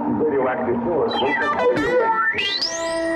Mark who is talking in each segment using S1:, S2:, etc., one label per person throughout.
S1: radioactive source will continue.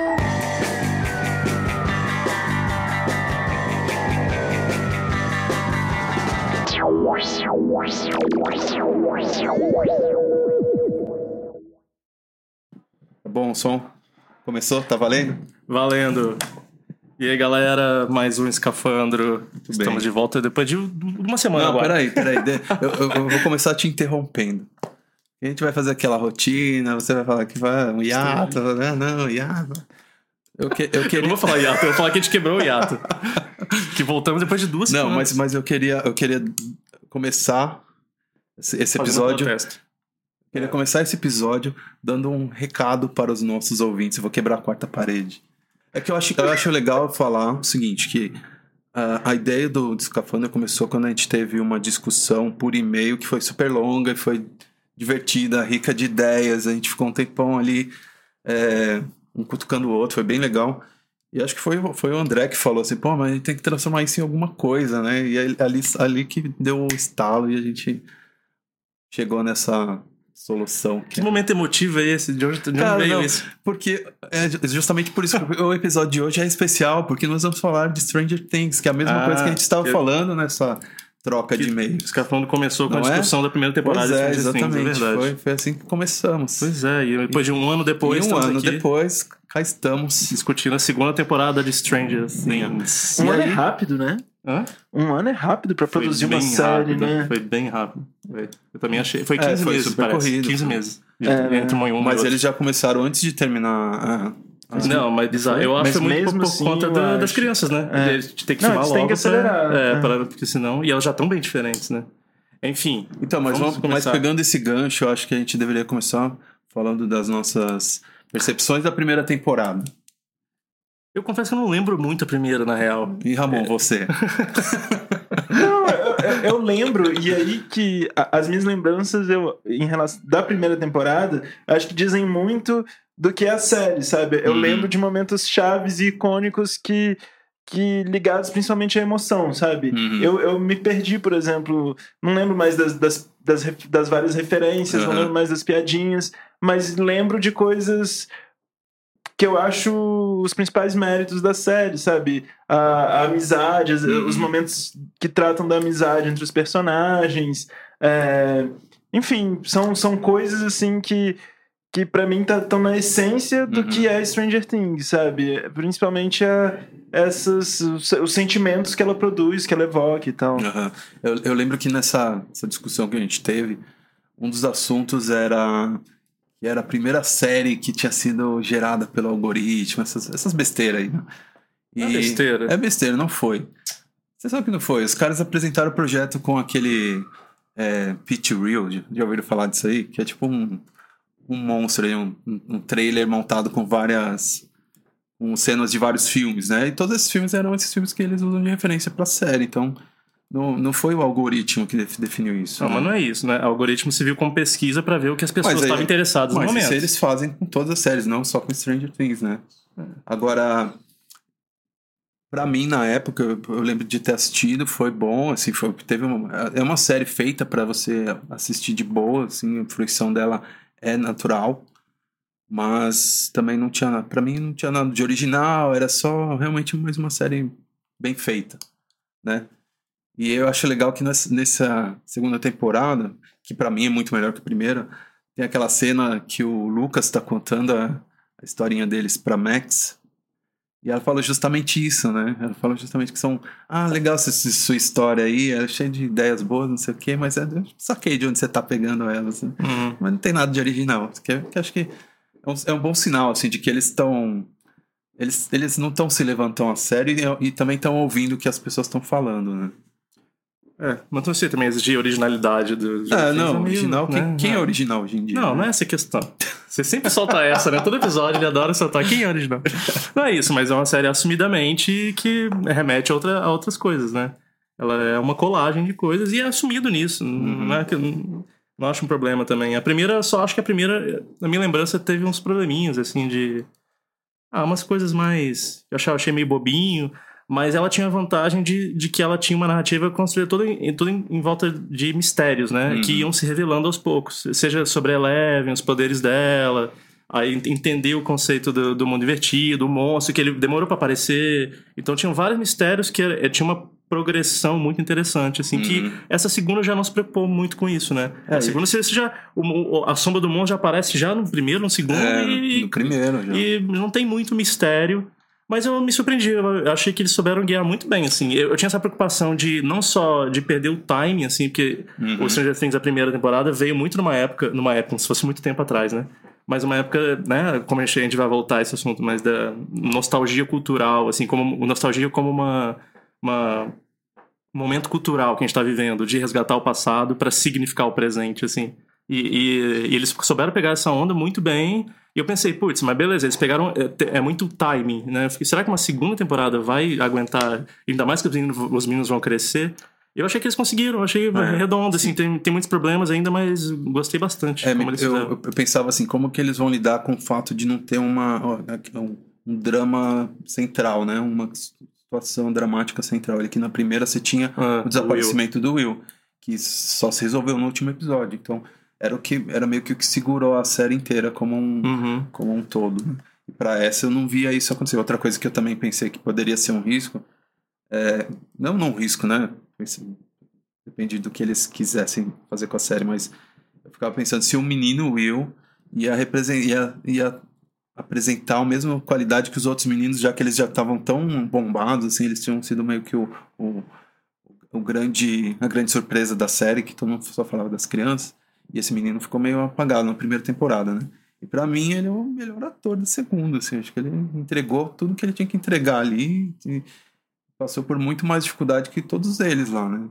S2: Bom, o som começou? Tá valendo?
S3: Valendo. E aí, galera, mais um Escafandro.
S2: Muito
S3: Estamos
S2: bem.
S3: de volta depois de uma semana
S2: Não,
S3: agora.
S2: peraí. Eu vou começar te interrompendo. A gente vai fazer aquela rotina, você vai falar que vai um hiato, hiato. Eu
S3: Eu não vou falar hiato, eu vou falar que a gente quebrou o hiato. Que voltamos depois de 2
S2: Não,
S3: semanas.
S2: mas eu queria começar esse
S3: Fazendo
S2: episódio.
S3: protesto.
S2: Queria começar esse episódio dando um recado para os nossos ouvintes. Eu vou quebrar a quarta parede. É que eu acho legal falar o seguinte, que a ideia do Escafandro começou quando a gente teve uma discussão por e-mail que foi super longa e foi divertida, rica de ideias. A gente ficou um tempão ali, um cutucando o outro, foi bem legal. E acho que foi o André que falou assim, pô, mas a gente tem que transformar isso em alguma coisa, né? E ali que deu o estalo e a gente chegou nessa solução.
S3: Que momento emotivo é esse? De onde veio
S2: não,
S3: isso?
S2: porque justamente por isso que o episódio de hoje é especial, porque nós vamos falar de Stranger Things, que é a mesma coisa que a gente estava falando nessa troca de e-mails.
S3: O Escafandro começou com
S2: Não
S3: a discussão da primeira temporada de Stranger Things,
S2: exatamente.
S3: é verdade.
S2: Foi assim que começamos.
S3: Pois é, e depois de um ano depois,
S2: E um
S3: estamos
S2: ano
S3: aqui
S2: depois, cá estamos.
S3: discutindo a segunda temporada de Stranger Things.
S4: Um ano
S2: aí?
S4: é rápido, né?
S3: Hã?
S4: Um ano é rápido pra
S3: Foi
S4: produzir
S3: bem
S4: uma série,
S3: rápido,
S4: né?
S3: Foi bem rápido. Eu também achei. Foi 15
S2: foi
S3: meses,
S2: super
S3: parece.
S2: corrido,
S3: 15
S2: foi.
S3: meses. Entre uma e uma.
S2: Mas eles já começaram antes de terminar
S3: Não, mas eu acho
S4: Mas
S3: que foi muito
S4: mesmo
S3: por
S4: assim,
S3: conta
S4: eu
S3: das
S4: acho.
S3: crianças, né? De ter que
S4: Não,
S3: filmar
S4: eles
S3: logo.
S4: têm que acelerar.
S3: Porque senão. E elas já estão bem diferentes, né? Enfim.
S2: Então, mas
S3: começar.
S2: pegando esse gancho, eu acho que a gente deveria começar falando das nossas percepções da primeira temporada.
S3: Eu confesso que eu não lembro muito a primeira, na real.
S2: E Ramon, você?
S4: Não, eu lembro, e aí que as minhas lembranças em relação da primeira temporada, acho que dizem muito do que é a série, sabe? Eu lembro de momentos chaves e icônicos que ligados principalmente à emoção, sabe? Eu me perdi, por exemplo, não lembro mais das várias referências, não lembro mais das piadinhas, mas lembro de coisas que eu acho os principais méritos da série, sabe? A amizade, os momentos que tratam da amizade entre os personagens. Enfim, são coisas assim que pra mim estão na essência do que é Stranger Things, sabe? Principalmente os sentimentos que ela produz, que ela evoca e tal.
S2: Eu lembro que nessa discussão que a gente teve, um dos assuntos era que era a primeira série que tinha sido gerada pelo algoritmo, essas besteiras aí, né?
S3: É besteira.
S2: É besteira, não foi. Você sabe que não foi. Os caras apresentaram o projeto com aquele Pitch Reel, já ouviram falar disso aí? Que é tipo um monstro aí, um trailer montado com cenas de vários filmes, né? E todos esses filmes eram esses filmes que eles usam de referência pra série, então não foi o algoritmo que definiu isso.
S3: Não,
S2: né?
S3: mas não é isso, né? O algoritmo se viu como pesquisa pra ver o que as pessoas estavam interessadas no
S2: Mas
S3: momento.
S2: isso eles fazem com todas as séries, não só com Stranger Things, né? Agora, pra mim, na época, eu lembro de ter assistido, foi bom, assim, é uma série feita pra você assistir de boa, assim, a fruição dela é natural, mas também não tinha, pra mim não tinha nada de original, era só realmente mais uma série bem feita, né? E eu acho legal que nessa segunda temporada, que pra mim é muito melhor que a primeira, tem aquela cena que o Lucas tá contando a historinha deles pra Max, e ela fala justamente isso, né? Ela fala justamente que são... legal essa sua história aí, é cheia de ideias boas, não sei o quê, mas eu saquei de onde você tá pegando elas, né? Mas não tem nada de original. Que acho que é um bom sinal, assim, de que eles estão... Eles não estão se levantando a sério e também estão ouvindo o que as pessoas estão falando, né?
S3: Mas não sei também exigir originalidade do
S2: não, original. Né? Quem é original hoje em dia?
S3: Não é essa a questão. Você sempre solta essa, né? Todo episódio ele adora soltar quem é original. Não é isso, mas é uma série assumidamente que remete a outras coisas, né? Ela é uma colagem de coisas e é assumido nisso. Não é que não acho um problema também. Só acho que a primeira, na minha lembrança, teve uns probleminhas, assim, de... umas coisas mais... Eu achei meio bobinho. Mas ela tinha a vantagem de que ela tinha uma narrativa construída toda em volta de mistérios, né? Que iam se revelando aos poucos. Seja sobre a Eleven, os poderes dela, aí entender o conceito do mundo invertido, o monstro, que ele demorou pra aparecer. Então tinham vários mistérios que tinha uma progressão muito interessante, assim, que essa segunda já não se preocupou muito com isso, né? A segunda, você já... a sombra do monstro já aparece já no primeiro, no segundo,
S2: no primeiro já.
S3: E não tem muito mistério. Mas eu me surpreendi, eu achei que eles souberam guiar muito bem, assim. Eu tinha essa preocupação de não só de perder o timing, assim, porque o Stranger Things, a primeira temporada, veio muito numa época, se fosse muito tempo atrás, né? Mas uma época, né, como a gente vai voltar a esse assunto, mas da nostalgia cultural, assim, como nostalgia como um momento cultural que a gente tá vivendo, de resgatar o passado para significar o presente, assim. E eles souberam pegar essa onda muito bem. E eu pensei, putz, mas beleza, eles pegaram... É muito timing, né? Eu fiquei, será que uma segunda temporada vai aguentar? Ainda mais que os meninos vão crescer. Eu achei que eles conseguiram, eu achei redondo, assim. Tem muitos problemas ainda, mas gostei bastante como eles fizeram.
S2: Eu pensava assim, como que eles vão lidar com o fato de não ter um drama central, né? Uma situação dramática central. Aqui na primeira você tinha o desaparecimento do Will, que só se resolveu no último episódio. Então... Era meio que o que segurou a série inteira como um todo. E pra essa eu não via isso acontecer. Outra coisa que eu também pensei que poderia ser um risco, não um risco, né? Depende do que eles quisessem fazer com a série, mas eu ficava pensando se o menino Will ia apresentar a mesma qualidade que os outros meninos, já que eles já estavam tão bombados, assim, eles tinham sido meio que a grande surpresa da série, que todo mundo só falava das crianças. E esse menino ficou meio apagado na primeira temporada, né? E pra mim ele é o melhor ator da segunda, assim. Acho que ele entregou tudo que ele tinha que entregar ali e passou por muito mais dificuldade que todos eles lá, né?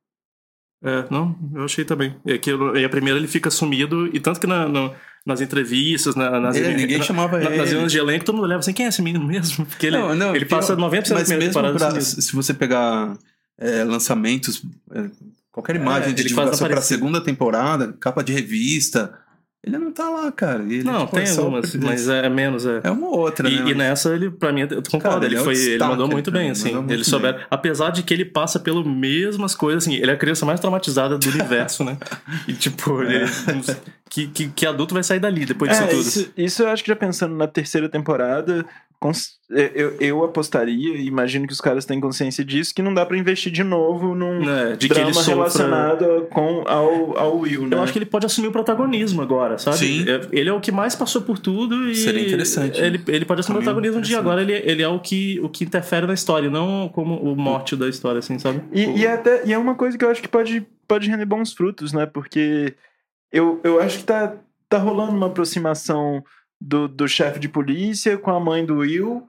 S3: Eu achei também. E a primeira ele fica sumido, e tanto que nas entrevistas,
S2: ninguém chamava ele.
S3: Nas reuniões de elenco, todo mundo olhava assim, quem é esse menino mesmo? Porque ele passa 90% da primeira temporada.
S2: Se você pegar lançamentos... Qualquer imagem de divulgação pra segunda temporada, capa de revista, ele não tá lá, cara.
S3: Tem algumas, mas é menos.
S2: É uma outra, né?
S3: E nessa, ele, pra mim, eu concordo, ele mandou muito bem, assim. Ele souber, apesar de que ele passa pelas mesmas coisas, assim, ele é a criança mais traumatizada do universo, né? E tipo, que adulto vai sair dali depois disso tudo?
S4: Isso eu acho que já pensando na terceira temporada... Eu apostaria, e imagino que os caras têm consciência disso, que não dá pra investir de novo num drama relacionado ao Will, né?
S3: Eu acho que ele pode assumir o protagonismo agora, sabe?
S2: Sim.
S3: Ele é o que mais passou por tudo e...
S2: Seria interessante.
S3: Ele pode assumir o protagonismo um dia. Agora ele é o que interfere na história, não como o mote da história, assim, sabe?
S4: E é uma coisa que eu acho que pode render bons frutos, né? Porque eu acho que tá rolando uma aproximação... Do chefe de polícia com a mãe do Will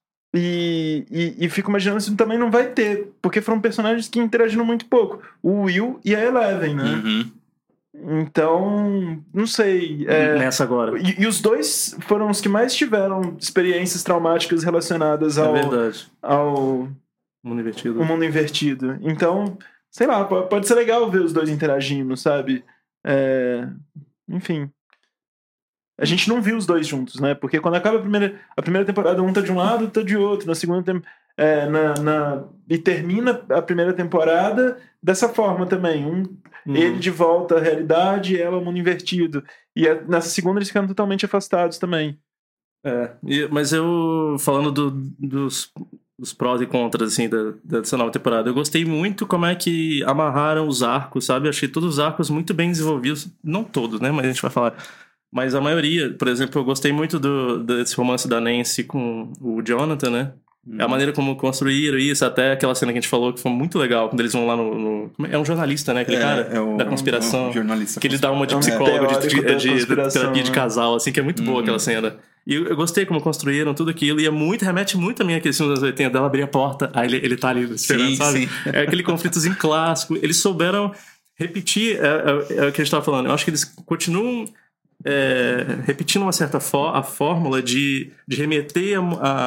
S4: e fico imaginando se também não vai ter, porque foram personagens que interagiram muito pouco, o Will e a Eleven, né? Então, não sei.
S3: Nessa agora.
S4: E os dois foram os que mais tiveram experiências traumáticas relacionadas ao
S3: mundo invertido.
S4: O mundo invertido. Então, sei lá, pode ser legal ver os dois interagindo, sabe? Enfim. A gente não viu os dois juntos, né? Porque quando acaba a primeira temporada, um tá de um lado, tá de outro. Na segunda e termina a primeira temporada dessa forma também. Ele de volta à realidade, ela ao mundo invertido. E nessa segunda eles ficaram totalmente afastados também.
S3: Mas eu, falando dos prós e contras, assim, dessa nova temporada, eu gostei muito como é que amarraram os arcos, sabe? Eu achei todos os arcos muito bem desenvolvidos. Não todos, né? Mas a gente vai falar... Mas a maioria, por exemplo, eu gostei muito desse romance da Nancy com o Jonathan, né? A maneira como construíram isso, até aquela cena que a gente falou que foi muito legal, quando eles vão lá é um jornalista, né? Aquele cara da conspiração.
S2: Jornalista.
S3: Que ele dá uma de psicólogo, de terapia de casal, assim, que é muito boa aquela cena. E eu gostei como construíram tudo aquilo, e remete muito a mim aquele filme dos anos 80, dela abrir a porta, aí ele tá ali esperando, sabe? Sim. É aquele conflitozinho clássico. Eles souberam repetir, é o que a gente tava falando. Eu acho que eles continuam... repetindo uma certa a fórmula de remeter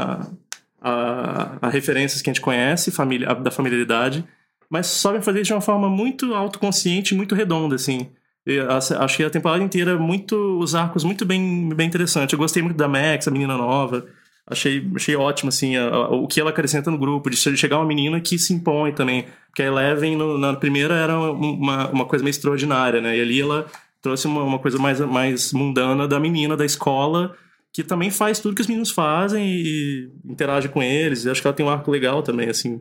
S3: a referências que a gente conhece, da familiaridade, mas sabem fazer de uma forma muito autoconsciente e muito redonda, assim. Achei a temporada inteira os arcos muito bem interessantes. Eu gostei muito da Max, a menina nova. Achei ótimo, assim, o que ela acrescenta no grupo, de chegar uma menina que se impõe também. Porque a Eleven, na primeira, era uma coisa meio extraordinária, né? E ali ela trouxe uma coisa mais mundana da menina da escola, que também faz tudo que os meninos fazem e interage com eles. Eu acho que ela tem um arco legal também, assim.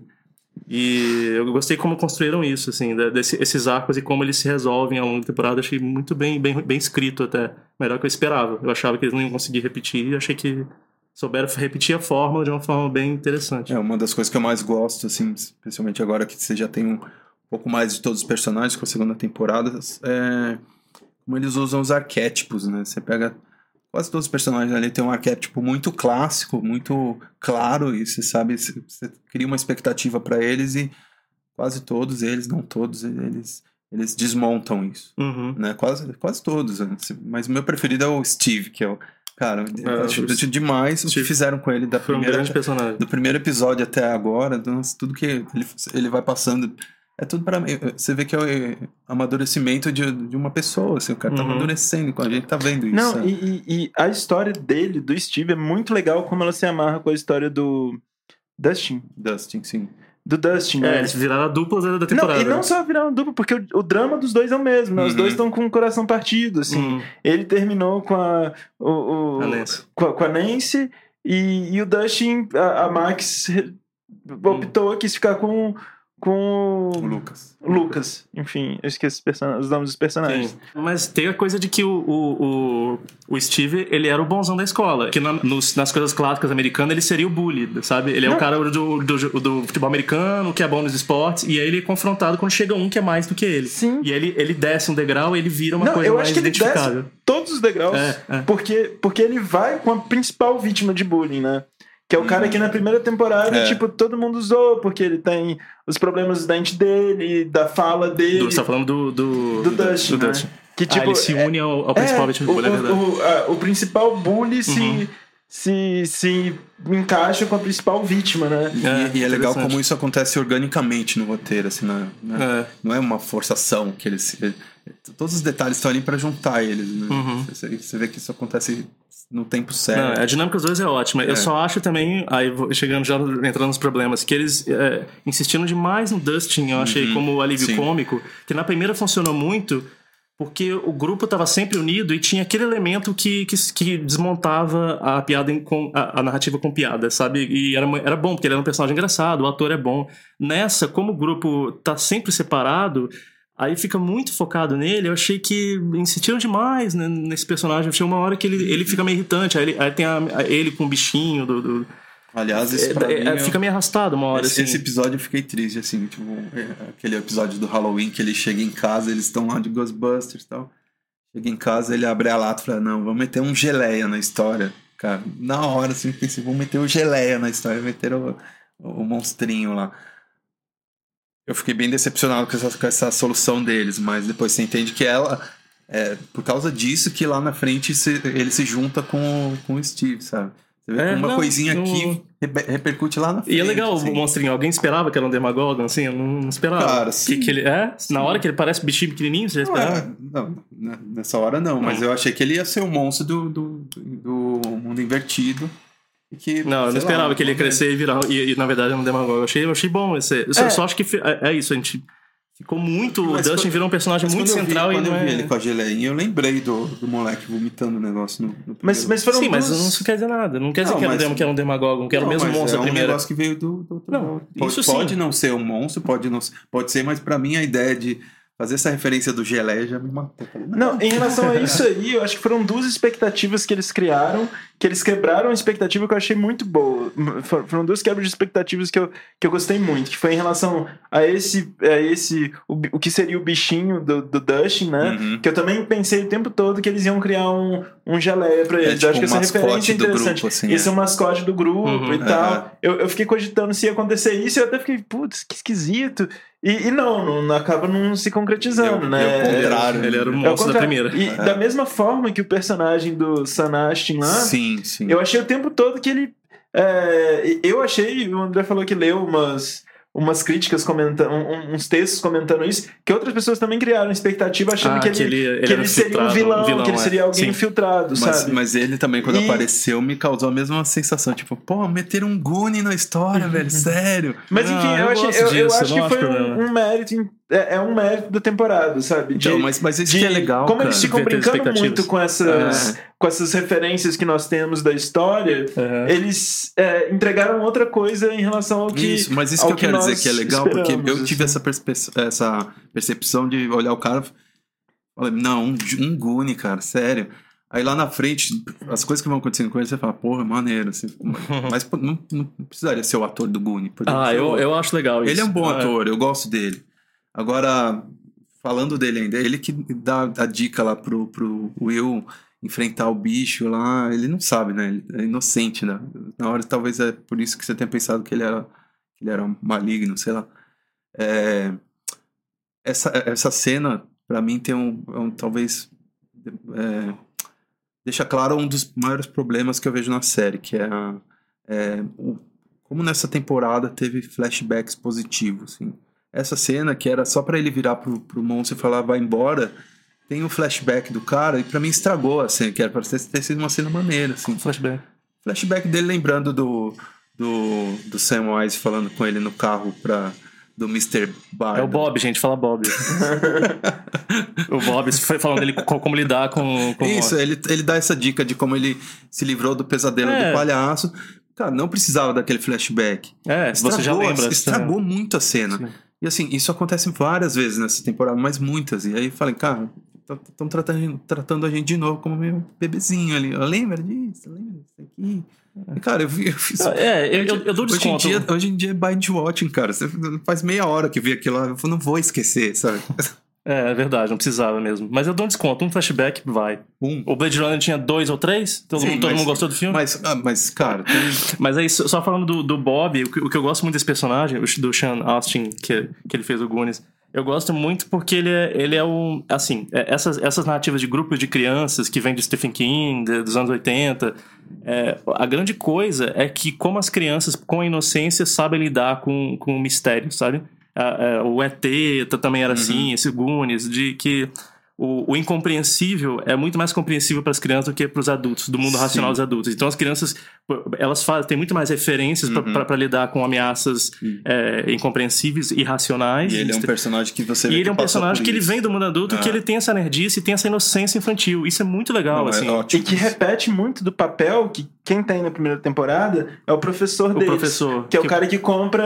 S3: E eu gostei como construíram isso, assim, esses arcos e como eles se resolvem ao longo da temporada. Achei muito bem escrito até. Melhor que eu esperava. Eu achava que eles não iam conseguir repetir e achei que souberam repetir a fórmula de uma forma bem interessante.
S2: Uma das coisas que eu mais gosto, assim, especialmente agora que você já tem um pouco mais de todos os personagens com a segunda temporada, é como eles usam os arquétipos, né? Você pega quase todos os personagens ali, tem um arquétipo muito clássico, muito claro, e você sabe, você cria uma expectativa para eles e quase todos eles, não todos, eles desmontam isso, né? Quase todos, né? Mas o meu preferido é o Steve, que é o cara, eu acho demais o que fizeram com ele
S3: Foi um grande personagem.
S2: do primeiro episódio até agora, tudo que ele vai passando, é tudo pra mim. Você vê que é o amadurecimento de uma pessoa, assim, o cara tá amadurecendo, a gente tá vendo isso.
S4: Não, e a história dele, do Steve, é muito legal como ela se amarra com a história do Dustin.
S2: Dustin, sim.
S4: Do Dustin, né?
S3: Eles viraram a dupla da temporada.
S4: Não, e não só viraram a dupla, porque o drama dos dois é o mesmo, né? Os dois estão com o coração partido, assim. Ele terminou com a
S3: Nancy.
S4: Com a Nancy e o Dustin, a Max optou, quis ficar com
S2: o
S4: Lucas. Enfim, eu esqueço os nomes dos personagens.
S3: Sim. Mas tem a coisa de que o Steve, ele era o bonzão da escola. Que nas coisas clássicas americanas, ele seria o bully, sabe? Ele é o cara do futebol americano, que é bom nos esportes, e aí ele é confrontado quando chega um que é mais do que ele.
S4: Sim.
S3: E ele desce um degrau e ele vira uma coisa mais identificável.
S4: Ele desce todos os degraus, porque ele vai com a principal vítima de bullying, né? Que é o cara que na primeira temporada, tipo, todo mundo usou, porque ele tem os problemas do dente dele, da fala dele.
S3: Você tá falando do
S4: Dustin, né? Que, tipo,
S3: ele se une ao principal vítima de bullying, é verdade.
S4: O principal bully se encaixa com a principal vítima, né?
S2: E é legal como isso acontece organicamente no roteiro, assim, não é uma forçação que eles... Todos os detalhes estão ali pra juntar eles, né? Você vê que isso acontece no tempo certo.
S3: A dinâmica dos dois é ótima. Eu só acho também, aí chegando já entrando nos problemas, que eles insistiram demais no Dustin, eu achei, como alívio cômico, que na primeira funcionou muito porque o grupo estava sempre unido e tinha aquele elemento que desmontava a piada a narrativa com piada, sabe? E era bom, porque ele era um personagem engraçado, o ator é bom. Nessa, como o grupo tá sempre separado, aí fica muito focado nele. Eu achei que insistiram demais, né, nesse personagem. Eu achei uma hora que ele fica meio irritante. Aí tem ele com o bichinho
S2: Aliás, isso pra mim
S3: fica meio arrastado uma hora.
S2: Esse episódio eu fiquei triste, assim, tipo, aquele episódio do Halloween que ele chega em casa, eles estão lá de Ghostbusters e tal. Chega em casa, ele abre a lata e fala, não, vamos meter um geleia na história. Cara, na hora, assim, pensei, vamos meter o geleia na história, meteram o monstrinho lá. Eu fiquei bem decepcionado com essa solução deles, mas depois você entende que por causa disso que lá na frente ele se junta com o Steve, sabe? Você vê uma coisinha aqui repercute lá na frente.
S3: E é legal
S2: assim.
S3: O monstrinho. Alguém esperava que era um Demogorgon, assim? Eu não esperava.
S2: Cara, sim.
S3: Que ele na hora que ele parece bichinho pequenininho, você já esperava?
S2: Não, nessa hora não. Mas eu achei que ele ia ser o monstro do mundo invertido.
S3: Não, eu não esperava que ele ia crescer e virar. E na verdade era um Demogorgon. Eu achei bom esse. Eu só acho que é isso, a gente ficou muito. O Dustin virou um personagem muito central.
S2: Quando eu vi ele com a geleinha, eu lembrei do moleque vomitando o negócio no
S4: mas foram
S3: Sim, mas não quer dizer nada. Não quer dizer que era um Demogorgon, que era o mesmo monstro da primeira.
S2: É um negócio que veio do outro.
S3: Não,
S2: pode não ser um monstro, pode ser, mas pra mim a ideia de fazer essa referência do geleia já me matou.
S4: Não, em relação a isso aí, eu acho que foram duas expectativas que eles criaram, que eles quebraram a expectativa que eu achei muito boa. Foram duas quebras de expectativas que eu gostei muito, que foi em relação a o que seria o bichinho do Dustin, né? Que eu também pensei o tempo todo que eles iam criar um geleia pra eles.
S2: Tipo
S4: eu acho que essa referência é interessante.
S2: Grupo, assim,
S4: esse é o mascote do grupo e tal. Eu fiquei cogitando se ia acontecer isso e eu até fiquei, putz, que esquisito. E não acaba não se concretizando, né?
S2: É o contrário.
S3: Ele era o monstro da primeira.
S4: E da mesma forma que o personagem do Sanastin lá,
S2: sim.
S4: eu achei o tempo todo que ele... eu achei, o André falou que leu umas críticas comentando, uns textos comentando isso, que outras pessoas também criaram expectativa achando que ele seria um vilão, que ele seria alguém infiltrado, sabe?
S2: Mas ele também, quando apareceu, me causou a mesma sensação. Tipo, pô, meteram um Goonie na história, velho, sério.
S4: Mas enfim, eu acho que foi um mérito, um mérito da temporada, sabe?
S2: Então, mas isso que é legal,
S4: como
S2: cara,
S4: eles ficam brincando muito com essas referências que nós temos da história, eles entregaram outra coisa em relação ao que...
S2: Isso, mas isso que eu quero dizer que é legal, porque eu tive essa percepção de olhar o cara e falar, não, um Goonie, cara, sério. Aí lá na frente, as coisas que vão acontecendo com ele, você fala, porra, maneiro. Assim, mas não precisaria ser o ator do Goonie.
S3: Eu acho legal isso.
S2: Ele é um bom ator, eu gosto dele. Agora, falando dele ainda, ele que dá a dica lá pro Will enfrentar o bicho lá, ele não sabe, né? Ele é inocente, né? Na hora, talvez é por isso que você tenha pensado que ele era maligno, sei lá. Essa cena, pra mim, tem talvez... deixa claro um dos maiores problemas que eu vejo na série, que é como nessa temporada teve flashbacks positivos, assim. Essa cena que era só pra ele virar pro monstro e falar vai embora, tem um flashback do cara e pra mim estragou a cena, que era pra ter sido uma cena maneira, assim. Flashback dele lembrando do Sam Wise falando com ele no carro do Mr. Bardo.
S3: É o Bob, gente, fala Bob. O Bob foi falando dele como lidar com
S2: isso, ele dá essa dica de como ele se livrou do pesadelo do palhaço. Cara, não precisava daquele flashback.
S3: Você já lembra.
S2: Estragou muito a cena. Sim. E assim, isso acontece várias vezes nessa temporada, mas muitas. E aí falei, cara, estão tratando a gente de novo como meio bebezinho ali. Lembra disso? Lembra disso aqui? E, cara, eu fiz...
S3: eu dou desconto.
S2: Hoje em dia é binge watching, cara. Você faz meia hora que vi aquilo lá, eu não vou esquecer, sabe?
S3: É verdade, não precisava mesmo. Mas eu dou um desconto, um flashback vai. O Blade Runner tinha 2 ou 3? Todo mundo gostou do filme?
S2: Mas cara...
S3: Mas aí, só falando do Bob, o que eu gosto muito desse personagem, do Sean Astin, que ele fez o Goonies, eu gosto muito porque ele é um... Assim, essas narrativas de grupos de crianças que vêm de Stephen King, dos anos 80... a grande coisa é que como as crianças, com a inocência, sabem lidar com o mistério, sabe? O ET também era assim, esse Goonies, de que o incompreensível é muito mais compreensível para as crianças do que para os adultos, do mundo racional dos adultos. Então as crianças, elas têm muito mais referências para lidar com ameaças incompreensíveis, irracionais.
S2: E ele é um personagem que você vê.
S3: E ele é um personagem que ele vem do mundo adulto, que ele tem essa nerdice e tem essa inocência infantil. Isso é muito legal, assim.
S4: E que repete muito do papel que quem tem na primeira temporada é o professor deles. Que é o cara que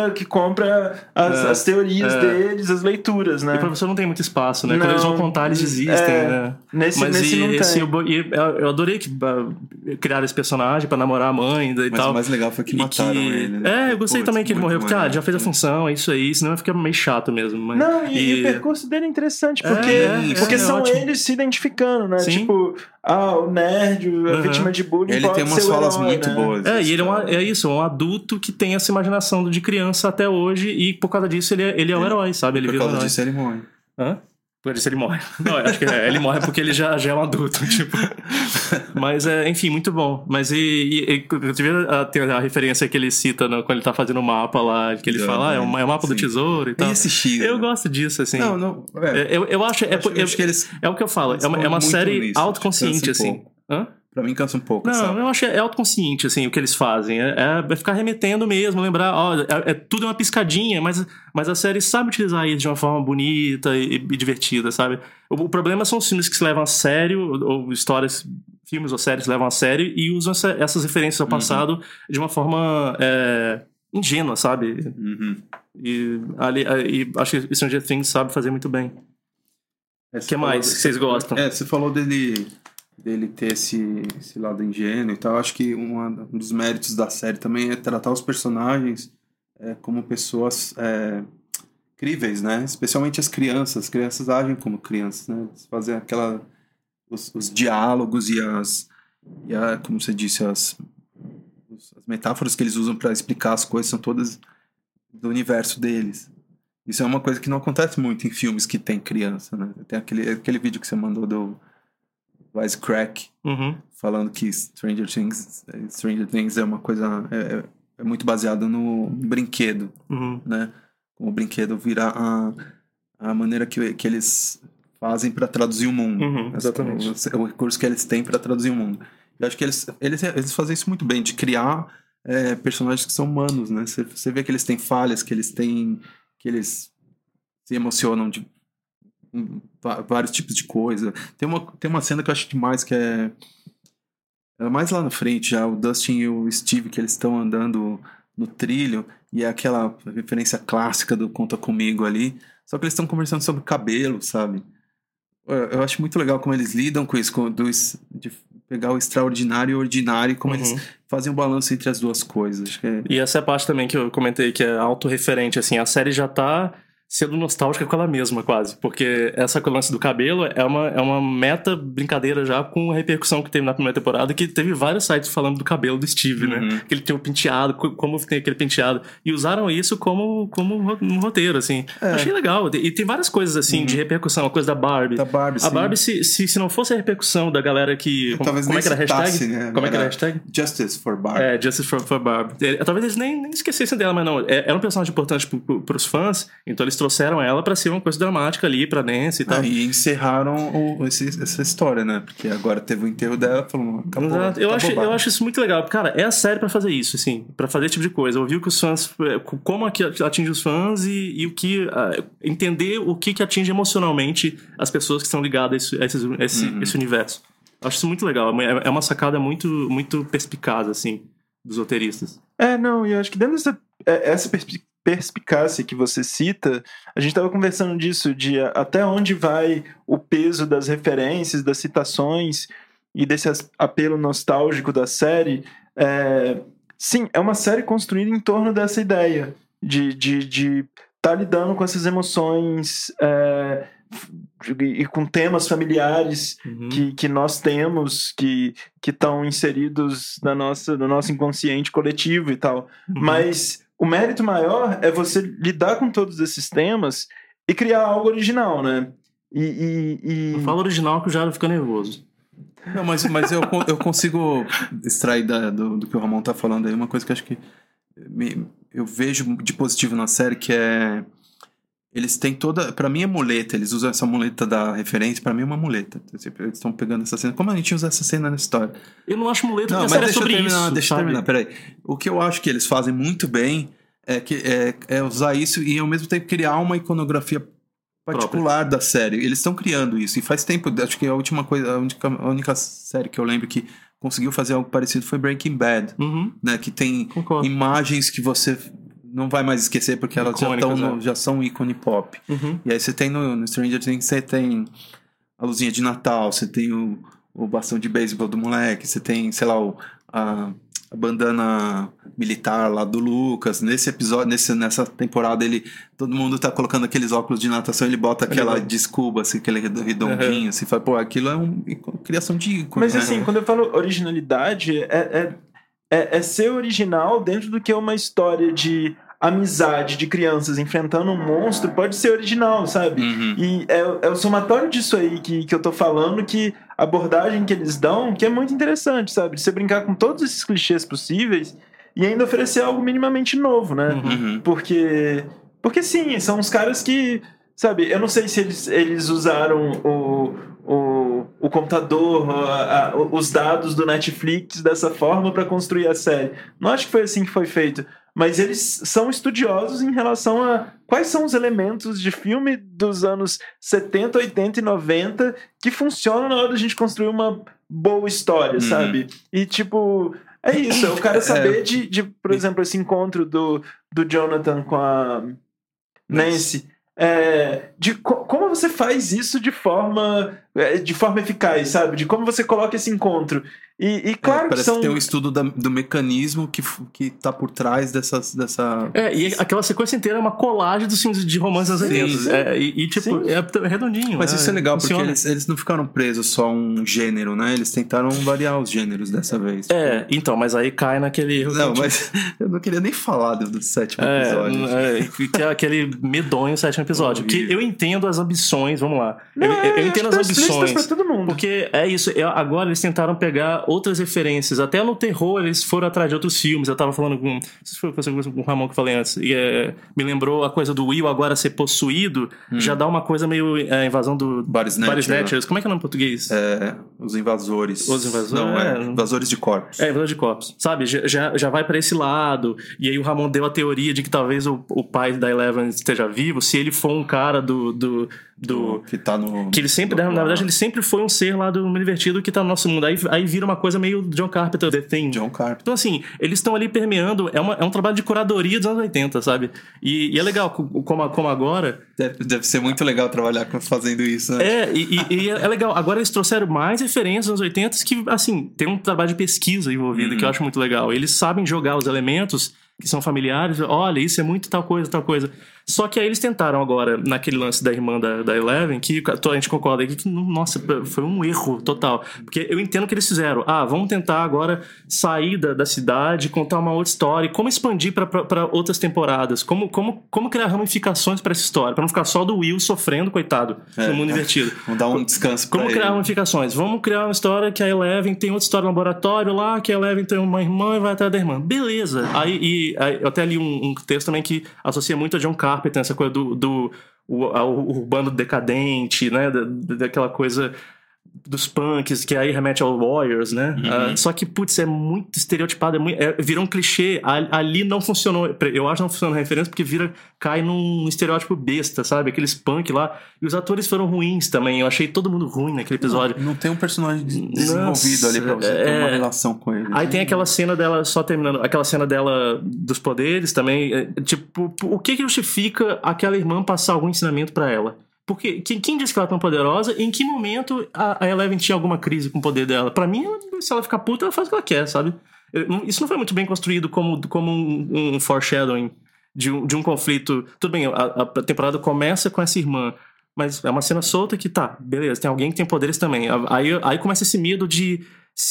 S4: compra as teorias deles, as leituras, né?
S3: E o professor não tem muito espaço, né? Quando eles vão contar, eles desistem, né?
S4: Nesse não tem.
S3: Eu adorei que criaram esse personagem pra namorar a mãe e tal.
S2: Mas o mais legal foi que mataram ele, né?
S3: Eu gostei também que ele morreu, porque já fez a função, é isso aí, senão fica meio chato mesmo. Mas...
S4: Não, e o percurso dele é interessante, porque são eles se identificando, né?
S2: Sim.
S4: Tipo, o nerd, a vítima de bullying,
S2: ele tem umas falas muito boas.
S3: E ele é um adulto que tem essa imaginação de criança até hoje, e por causa disso ele é o herói, sabe? Ele
S2: por causa disso ele morre.
S3: Por causa disso ele morre. Não, acho que ele morre porque ele já é um adulto, tipo. Mas, enfim, muito bom. Mas eu tive a referência que ele cita quando ele tá fazendo o mapa lá, que ele fala, é o mapa do tesouro e tal.
S2: Esse X,
S3: eu gosto disso, assim.
S2: Não.
S3: Eu acho que eles... É o que eu falo, é uma série autoconsciente, assim.
S2: Pra mim cansa um pouco.
S3: Não,
S2: sabe?
S3: eu acho que é autoconsciente, assim, o que eles fazem. É ficar remetendo mesmo, lembrar, tudo é uma piscadinha, mas a série sabe utilizar isso de uma forma bonita e divertida, sabe? O problema são os filmes que se levam a sério, ou filmes ou séries levam a sério e usam essas referências ao passado de uma forma ingênua, sabe? E acho que Stranger Things sabe fazer muito bem. O que mais que vocês gostam?
S2: Você falou dele ter esse lado ingênuo e tal. Acho que um dos méritos da série também é tratar os personagens como pessoas críveis, né? Especialmente as crianças. As crianças agem como crianças, né? Eles fazem os diálogos como você disse, as metáforas que eles usam para explicar as coisas são todas do universo deles. Isso é uma coisa que não acontece muito em filmes que tem criança, né? Tem aquele vídeo que você mandou do Wisecrack, falando que Stranger Things é uma coisa... É muito baseado no brinquedo, né? como o brinquedo vira a maneira que eles fazem para traduzir o mundo.
S3: Exatamente.
S2: O recurso que eles têm para traduzir o mundo. Eu acho que eles fazem isso muito bem, de criar personagens que são humanos, né? Você vê que eles têm falhas, que eles se emocionam de vários tipos de coisa. Tem uma cena que eu acho demais, que é mais lá na frente, já o Dustin e o Steve, que eles estão andando no trilho, e é aquela referência clássica do Conta Comigo ali, só que eles estão conversando sobre cabelo, sabe? Eu acho muito legal como eles lidam com isso, de pegar o extraordinário e o ordinário, e como eles fazem um balanço entre as duas coisas.
S3: E essa é a parte também que eu comentei, que é autorreferente, assim, a série já tá sendo nostálgica com ela mesma, quase. Porque essa lance do cabelo é uma meta brincadeira já com a repercussão que teve na primeira temporada, que teve vários sites falando do cabelo do Steve, né? Que ele tem um penteado, como tem aquele penteado. E usaram isso como um roteiro, assim. Achei legal. E tem várias coisas, assim, de repercussão. A coisa da Barbie. A Barbie, se não fosse a repercussão da galera que... Como é que era a hashtag?
S2: Né?
S3: Como é que era a hashtag?
S2: Justice for Barbie.
S3: Justice for Barbie. Talvez eles nem esquecessem dela, mas não. Era um personagem importante pros fãs, então eles trouxeram ela pra ser uma coisa dramática ali, pra Nancy e tal.
S2: E encerraram essa história, né? Porque agora teve o enterro dela, falou, acabou.
S3: Exato. Eu acho isso muito legal. Cara, é a série pra fazer isso, assim, pra fazer esse tipo de coisa. Ouvir o que os fãs, como atinge os fãs e o que, entender o que atinge emocionalmente as pessoas que estão ligadas a esse universo. Eu acho isso muito legal. É uma sacada muito, muito perspicaz, assim, dos roteiristas.
S4: E eu acho que dentro dessa perspicácia que você cita, a gente estava conversando disso, de até onde vai o peso das referências, das citações e desse apelo nostálgico da série. Sim, é uma série construída em torno dessa ideia de estar lidando com essas emoções e com temas familiares que nós temos, que estão inseridos no nosso inconsciente coletivo e tal. Mas o mérito maior é você lidar com todos esses temas e criar algo original, né?
S3: Não fala original que eu já fico nervoso.
S2: Não, mas eu consigo extrair do que o Ramon tá falando aí uma coisa que eu acho que eu vejo de positivo na série, que é... Eles têm pra mim é muleta, eles usam essa muleta da referência, pra mim é uma muleta. Eles estão pegando essa cena. Como a gente usa essa cena na história?
S3: Eu não acho muleta, porque a série é sobre isso.
S2: Deixa eu terminar, peraí. O que eu acho que eles fazem muito bem é usar isso e ao mesmo tempo criar uma iconografia particular da série. Eles estão criando isso, e faz tempo, acho que a única série que eu lembro que conseguiu fazer algo parecido foi Breaking Bad, né? Que tem imagens que você não vai mais esquecer, porque elas já são ícone pop. E aí você tem no Stranger Things, você tem a luzinha de Natal, você tem o bastão de beisebol do moleque, você tem, sei lá, a bandana militar lá do Lucas. Nesse episódio, nessa temporada, todo mundo tá colocando aqueles óculos de natação, ele bota aquela de scuba, assim, aquele redondinho, assim, fala, pô, aquilo é uma criação de ícone.
S4: Mas assim, quando eu falo originalidade, é ser original dentro do que é uma história de amizade de crianças enfrentando um monstro, pode ser original, sabe? E é o somatório disso aí que eu tô falando, que a abordagem que eles dão, que é muito interessante, sabe? De você brincar com todos esses clichês possíveis e ainda oferecer algo minimamente novo, né? Porque sim, são os caras que, sabe, eu não sei se eles usaram o computador, os dados do Netflix dessa forma para construir a série. Não acho que foi assim que foi feito. Mas eles são estudiosos em relação a quais são os elementos de filme dos anos 70, 80 e 90 que funcionam na hora da gente construir uma boa história, sabe? E, tipo, é isso. É o cara saber de por exemplo, esse encontro do Jonathan com a Nancy. De como você faz isso de forma eficaz, sabe? De como você coloca esse encontro. E claro
S2: parece que tem um estudo do mecanismo que tá por trás dessa...
S3: E aquela sequência inteira é uma colagem dos filmes de romance anos 80. Tipo, é redondinho.
S2: Mas isso é legal, funciona. Porque eles não ficaram presos só a um gênero, né? Eles tentaram variar os gêneros dessa vez.
S3: Então, mas aí cai naquele...
S2: Não, mas eu não queria nem falar do sétimo episódio.
S3: Que é aquele medonho sétimo episódio. Que eu entendo as ambições, vamos lá. Eu entendo as ambições.
S4: Pra todo mundo.
S3: Porque é isso. Agora eles tentaram pegar outras referências. Até no terror eles foram atrás de outros filmes. Eu tava falando com... Não sei se foi com o Ramon que eu falei antes. E me lembrou a coisa do Will agora ser possuído. Já dá uma coisa meio invasão do... Body Snatchers. Como é que é o nome em português?
S2: Os invasores.
S3: Os invasores?
S2: Não, invasores de corpos.
S3: Invasores de corpos. Sabe? Já vai pra esse lado. E aí o Ramon deu a teoria de que talvez o pai da Eleven esteja vivo se ele for um cara do
S2: que tá no...
S3: Que ele sempre, na verdade, ele sempre foi um ser lá do mundo invertido que tá no nosso mundo. Aí vira uma coisa meio John Carpenter, The Thing.
S2: John Carpenter.
S3: Então, assim, eles estão ali permeando. É um trabalho de curadoria dos anos 80, sabe? E é legal, como agora...
S2: Deve ser muito legal trabalhar fazendo isso, né?
S3: E é legal. Agora eles trouxeram mais referências dos anos 80 que, assim, tem um trabalho de pesquisa envolvido que eu acho muito legal. Eles sabem jogar os elementos que são familiares. Olha, isso é muito tal coisa, tal coisa. Só que aí eles tentaram agora, naquele lance da irmã da Eleven, que a gente concorda aqui que, nossa, foi um erro total. Porque eu entendo que eles fizeram. Vamos tentar agora sair da cidade, contar uma outra história, e como expandir para outras temporadas, como criar ramificações para essa história, para não ficar só do Will sofrendo, coitado, no mundo invertido.
S2: Vamos dar um descanso pra ele.
S3: Como criar ramificações? Vamos criar uma história que a Eleven tem outra história no laboratório lá, que a Eleven tem uma irmã e vai atrás da irmã. Beleza. Aí eu até li um texto também que associa muito a John Carpenter, essa coisa do urbano decadente, né? Daquela coisa dos punks, que aí remete ao Warriors, né? Só que, putz, é muito estereotipado, virou um clichê. Ali não funcionou. Eu acho que não funcionou a referência porque cai num estereótipo besta, sabe? Aqueles punk lá. E os atores foram ruins também. Eu achei todo mundo ruim naquele episódio.
S2: Não tem um personagem desenvolvido ali pra você ter uma relação com ele.
S3: Aí tem aquela cena dela, só terminando, aquela cena dela dos poderes também. Tipo, o que justifica aquela irmã passar algum ensinamento pra ela? Porque quem disse que ela é tão poderosa? Em que momento a Eleven tinha alguma crise com o poder dela? Pra mim, se ela ficar puta, ela faz o que ela quer, sabe? Isso não foi muito bem construído como um foreshadowing de um conflito. Tudo bem, a temporada começa com essa irmã, mas é uma cena solta que tá, beleza, tem alguém que tem poderes também. Aí começa esse medo de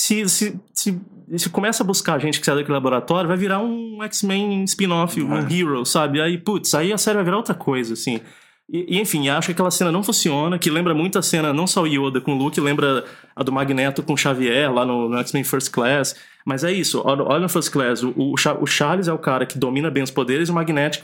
S3: se começa a buscar gente que sai daquele laboratório, vai virar um X-Men spin-off, um Hero, sabe? Aí, putz, aí a série vai virar outra coisa, assim. E enfim, acho que aquela cena não funciona, que lembra muito a cena, não só o Yoda com o Luke, lembra a do Magneto com o Xavier, lá no X-Men First Class. Mas é isso, olha no First Class, o Charles é o cara que domina bem os poderes, e o Magneto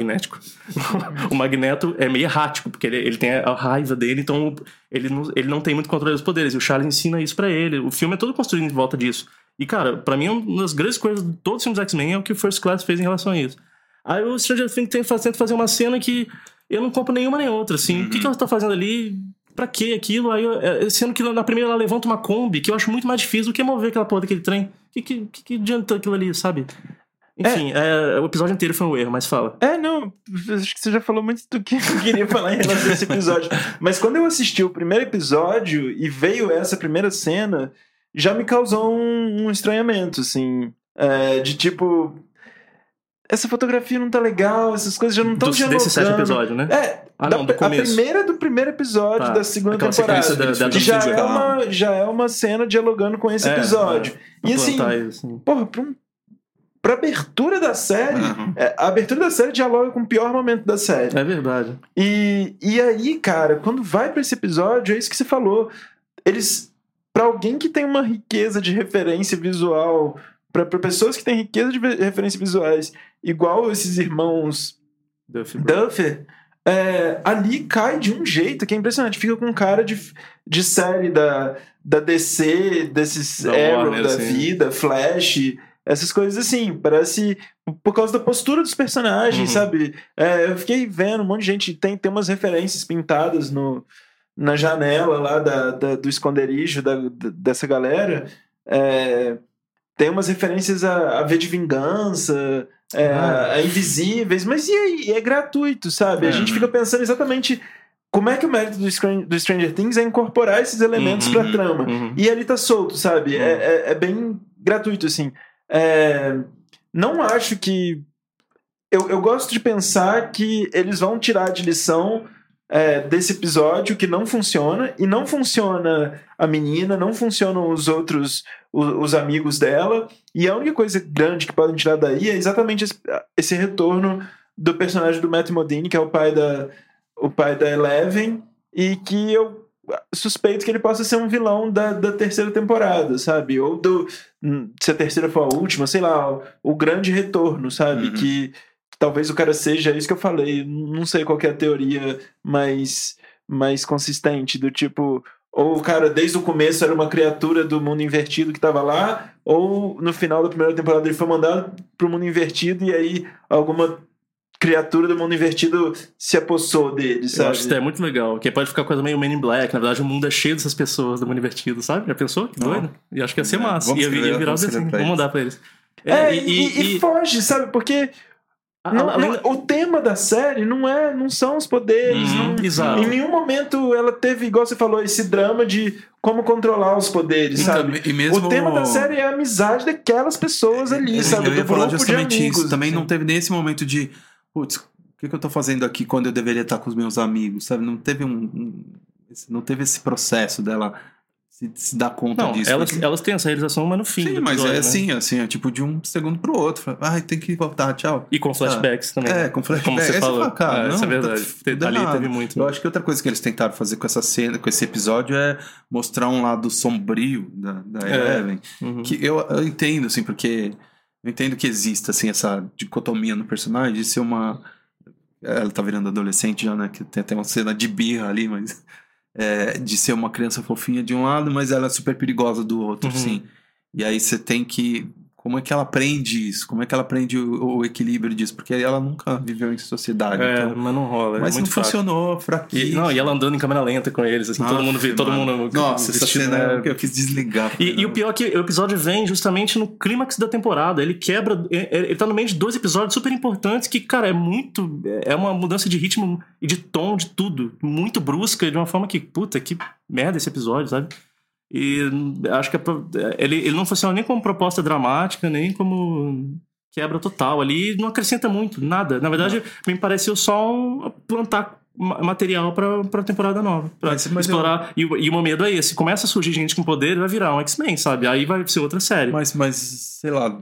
S3: o Magneto é meio errático, porque ele tem a raiva dele, então ele não tem muito controle dos poderes, e o Charles ensina isso pra ele. O filme é todo construído em volta disso. E, cara, pra mim, uma das grandes coisas de todos os filmes X-Men é o que o First Class fez em relação a isso. Aí o Stranger Things tenta fazer uma cena que eu não compro nenhuma nem outra, assim. O que ela tá fazendo ali? Pra quê aquilo? Aí, sendo que na primeira ela levanta uma Kombi, que eu acho muito mais difícil do que mover aquela porra daquele trem. Que adianta aquilo ali, sabe? Enfim, o episódio inteiro foi um erro, mas fala.
S4: Não, acho que você já falou muito do que eu queria falar em relação a esse episódio. Mas quando eu assisti o primeiro episódio e veio essa primeira cena, já me causou um estranhamento, assim. De tipo... Essa fotografia não tá legal, essas coisas já não estão dialogando.
S3: Desse 7º episódio, né?
S4: Do começo. A primeira do primeiro episódio da segunda temporada. Que já é uma cena dialogando com esse episódio. E assim, porra, pra abertura da série, a abertura da série dialoga com o pior momento da série.
S3: É verdade.
S4: E aí, cara, quando vai pra esse episódio, é isso que você falou. Pra alguém que tem uma riqueza de referência visual, pra pessoas que têm riqueza de referências visuais, igual esses irmãos Duffer, ali cai de um jeito que é impressionante. Fica com cara de série da DC, desses Arrow da vida, Flash, essas coisas assim. Parece por causa da postura dos personagens, sabe? Eu fiquei vendo um monte de gente, tem umas referências pintadas na janela lá do esconderijo dessa galera. Tem umas referências a V de Vingança, a Invisíveis, mas e aí? É gratuito, sabe? A gente fica pensando exatamente como é que o mérito do Stranger Things é incorporar esses elementos pra trama. E ali tá solto, sabe? É bem gratuito, assim. Não acho que... Eu gosto de pensar que eles vão tirar de lição desse episódio que não funciona, e não funciona a menina, não funcionam os outros, os amigos dela, e a única coisa grande que podem tirar daí é exatamente esse retorno do personagem do Matt Modine, que é o pai da Eleven, e que eu suspeito que ele possa ser um vilão da terceira temporada, sabe? Ou se a terceira for a última, sei lá, o grande retorno, sabe? Que talvez o cara seja isso que eu falei, não sei qual que é a teoria mais consistente, do tipo, ou o cara desde o começo era uma criatura do mundo invertido que tava lá, ou no final da primeira temporada ele foi mandado pro mundo invertido e aí alguma criatura do mundo invertido se apossou dele, sabe?
S3: Eu acho que isso é muito legal, que pode ficar coisa meio Men in Black, na verdade o mundo é cheio dessas pessoas do mundo invertido, sabe? Já pensou? Que doido? E acho que ia ser massa, ia virar assim, vamos mandar pra eles.
S4: E foge, sabe? Porque o tema da série não são os poderes.
S3: Exato.
S4: Em nenhum momento ela teve, igual você falou, esse drama de como controlar os poderes, sabe?
S2: E mesmo...
S4: O tema da série é a amizade daquelas pessoas ali, sabe?
S2: Eu ia
S4: Do
S2: falar
S4: grupo de
S2: justamente
S4: amigos.
S2: isso. Também
S4: assim.
S2: não teve nem esse momento de, putz, o que eu tô fazendo aqui quando eu deveria estar com os meus amigos, sabe? Não teve não teve esse processo dela se dar conta disso.
S3: Elas têm essa realização, mas no fim.
S2: Sim, mas é assim, é tipo de um segundo pro outro. Tem que voltar, tchau.
S3: E com flashbacks também.
S2: Com flashbacks.
S3: Como você falou.
S2: Cara,
S3: isso é verdade. Ali teve muito.
S2: Eu acho que outra coisa que eles tentaram fazer com essa cena, com esse episódio, é mostrar um lado sombrio da Eleven. Que eu entendo, assim, porque eu entendo que exista, assim, essa dicotomia no personagem de ser uma... Ela tá virando adolescente já, né? Que tem até uma cena de birra ali, mas... de ser uma criança fofinha de um lado, mas ela é super perigosa do outro, sim. E aí você tem que... Como é que ela aprende isso? Como é que ela aprende o equilíbrio disso? Porque ela nunca viveu em sociedade. Então...
S3: mas não rola.
S2: Mas
S3: muito
S2: não funcionou, fraquinho.
S3: E ela andando em câmera lenta com eles, assim, todo mundo vê, todo mundo...
S2: Nossa, essa cena eu quis desligar.
S3: E o pior é que o episódio vem justamente no clímax da temporada. Ele quebra... Ele tá no meio de 2 episódios super importantes que, cara, é uma mudança de ritmo e de tom, de tudo. Muito brusca, de uma forma que, puta, que merda esse episódio, sabe? E acho que ele não funciona nem como proposta dramática, nem como quebra total. Ali não acrescenta muito, nada. Na verdade, me pareceu só plantar material pra temporada nova. Pra explorar. E o meu medo é esse. Começa a surgir gente com poder, vai virar um X-Men, sabe? Aí vai ser outra série.
S2: Mas sei lá...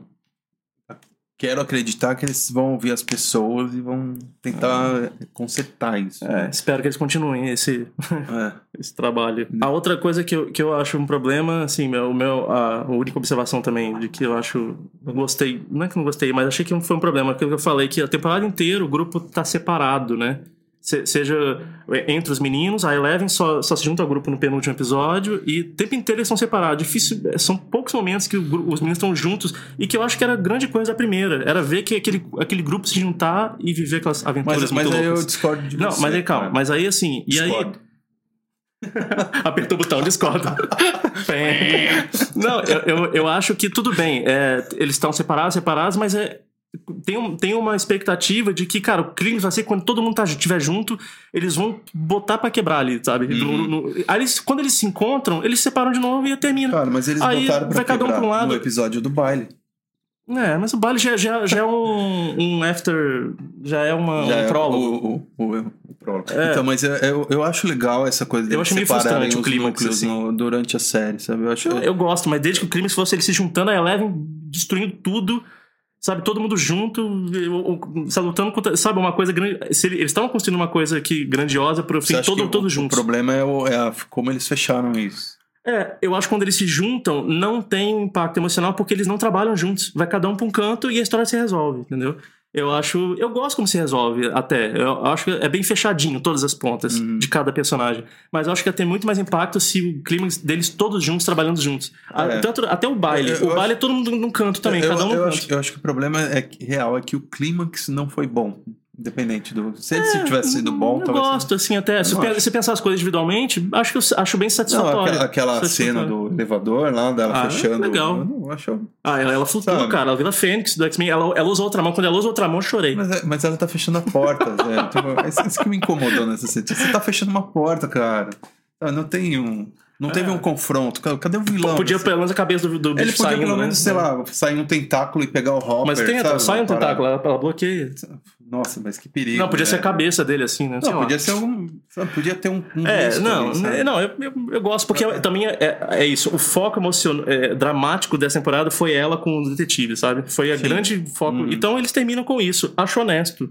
S2: Quero acreditar que eles vão ouvir as pessoas e vão tentar consertar isso.
S3: Espero que eles continuem esse trabalho. A outra coisa que eu acho um problema, assim, a única observação também de que eu acho... Não gostei, não é que não gostei, mas achei que foi um problema. Aquilo que eu falei, que a temporada inteira o grupo tá separado, né? Seja entre os meninos, a Eleven só se junta ao grupo no penúltimo episódio e o tempo inteiro eles são separados. Difícil, são poucos momentos que os meninos estão juntos e que eu acho que era a grande coisa da primeira. Era ver que aquele grupo se juntar e viver aquelas aventuras muito loucas.
S2: Mas aí eu discordo de você.
S3: Não, mas aí calma. Mas aí assim...
S2: Discordo.
S3: E aí... Apertou o botão, discordo. Não, eu acho que tudo bem. Eles estão separados, mas tem uma expectativa de que, cara, o crime vai ser quando todo mundo estiver junto, eles vão botar pra quebrar ali, sabe? Aí quando eles se encontram, eles se separam de novo e termina.
S2: Cara, mas eles
S3: aí
S2: botaram pra
S3: vai cada um pra um lado.
S2: no episódio do baile.
S3: Mas o baile já é um after, já é um prólogo.
S2: O prólogo. Então, mas eu acho legal essa coisa de separarem os núcleos assim, durante a série, sabe?
S3: Eu gosto, mas desde que o Clímax fosse eles se juntando, a Eleven destruindo tudo, sabe? Todo mundo junto, sabe, lutando contra, sabe, uma coisa grande. Eles estavam construindo uma coisa grandiosa pro fim, todos juntos.
S2: O problema é como eles fecharam isso.
S3: Eu acho que quando eles se juntam, não tem um impacto emocional porque eles não trabalham juntos. Vai cada um pra um canto e a história se resolve, entendeu? Eu gosto como se resolve até. Eu acho que é bem fechadinho todas as pontas de cada personagem. Mas eu acho que ia ter muito mais impacto se o clima deles todos juntos, trabalhando juntos. Tanto, até o baile. Baile é todo mundo num canto também, cada um num canto.
S2: Eu acho que o problema real é que o clímax não foi bom. Independente do... Se tivesse sido bom,
S3: eu
S2: talvez...
S3: Eu gosto, assim, até... Se pensar as coisas individualmente, acho bem satisfatório.
S2: Não, aquela cena do elevador lá, dela fechando...
S3: legal. Ela flutua, cara. Ela vira a Fênix do X-Men. Ela usa outra mão. Quando ela usa outra mão, eu chorei.
S2: Mas ela tá fechando a porta, velho. Então, isso que me incomodou nessa cena. Você tá fechando uma porta, cara. Não tem Não teve um confronto. Cadê o vilão?
S3: Podia pelo menos a cabeça do bicho
S2: ele podia
S3: saindo,
S2: pelo menos, sei lá, sair um tentáculo e pegar o Hopper.
S3: Mas sai um tentáculo, ela bloqueia.
S2: Nossa, mas que perigo.
S3: Não, podia ser a cabeça dele, assim, né?
S2: Não, podia ser podia ter um
S3: eu gosto, porque também é isso. O foco dramático dessa temporada foi ela com o detetive, sabe? Foi a grande foco. Então eles terminam com isso. Acho honesto.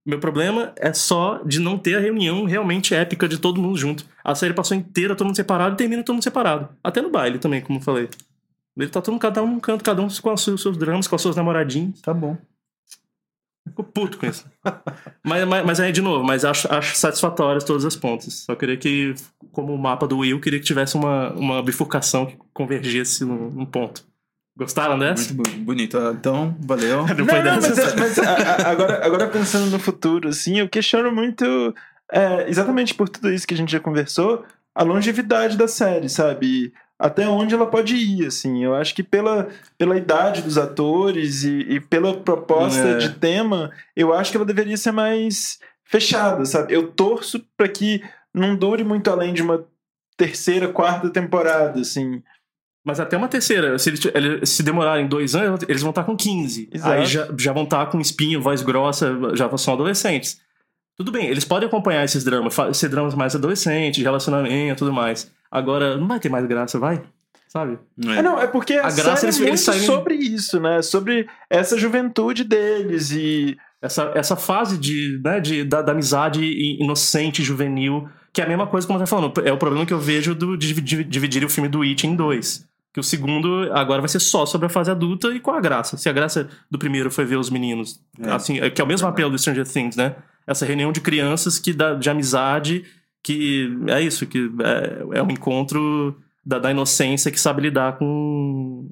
S3: Meu problema é só de não ter a reunião realmente épica de todo mundo junto. A série passou inteira todo mundo separado e termina todo mundo separado. Até no baile também, como eu falei. Ele tá todo mundo, cada um num canto, cada um com os seus dramas, com as suas namoradinhas.
S2: Tá bom.
S3: Fico puto com isso. mas aí, de novo, mas acho satisfatórias todas as pontas. Só queria que, como o mapa do Will, queria que tivesse uma bifurcação que convergesse num ponto. Gostaram dessa?
S2: Muito bonito. Então, valeu.
S3: Depois dessa.
S4: Mas agora pensando no futuro, assim, eu questiono muito, exatamente por tudo isso que a gente já conversou, a longevidade da série, sabe? Até onde ela pode ir, assim. Eu acho que pela idade dos atores e pela proposta de tema, eu acho que ela deveria ser mais fechada, sabe? Eu torço pra que não dure muito além de uma terceira, quarta temporada, assim.
S3: Mas até uma terceira, se demorarem 2 anos, eles vão estar com 15.
S4: Exato.
S3: Aí já vão estar com espinho, voz grossa, já são adolescentes. Tudo bem, eles podem acompanhar esses dramas, ser dramas mais adolescentes, de relacionamento e tudo mais. Agora, não vai ter mais graça, vai? Sabe?
S4: Não, é porque a
S3: graça
S4: série é muito
S3: saírem...
S4: sobre isso, né? Sobre essa juventude deles e...
S3: Essa fase da amizade inocente, juvenil, que é a mesma coisa como você tá falando. É o problema que eu vejo de dividir o filme do It em 2. Que o segundo agora vai ser só sobre a fase adulta e qual a graça. Se a graça do primeiro foi ver os meninos, assim, que é o mesmo apelo do Stranger Things, né? Essa reunião de crianças de amizade, que é isso, que é um encontro da inocência que sabe lidar com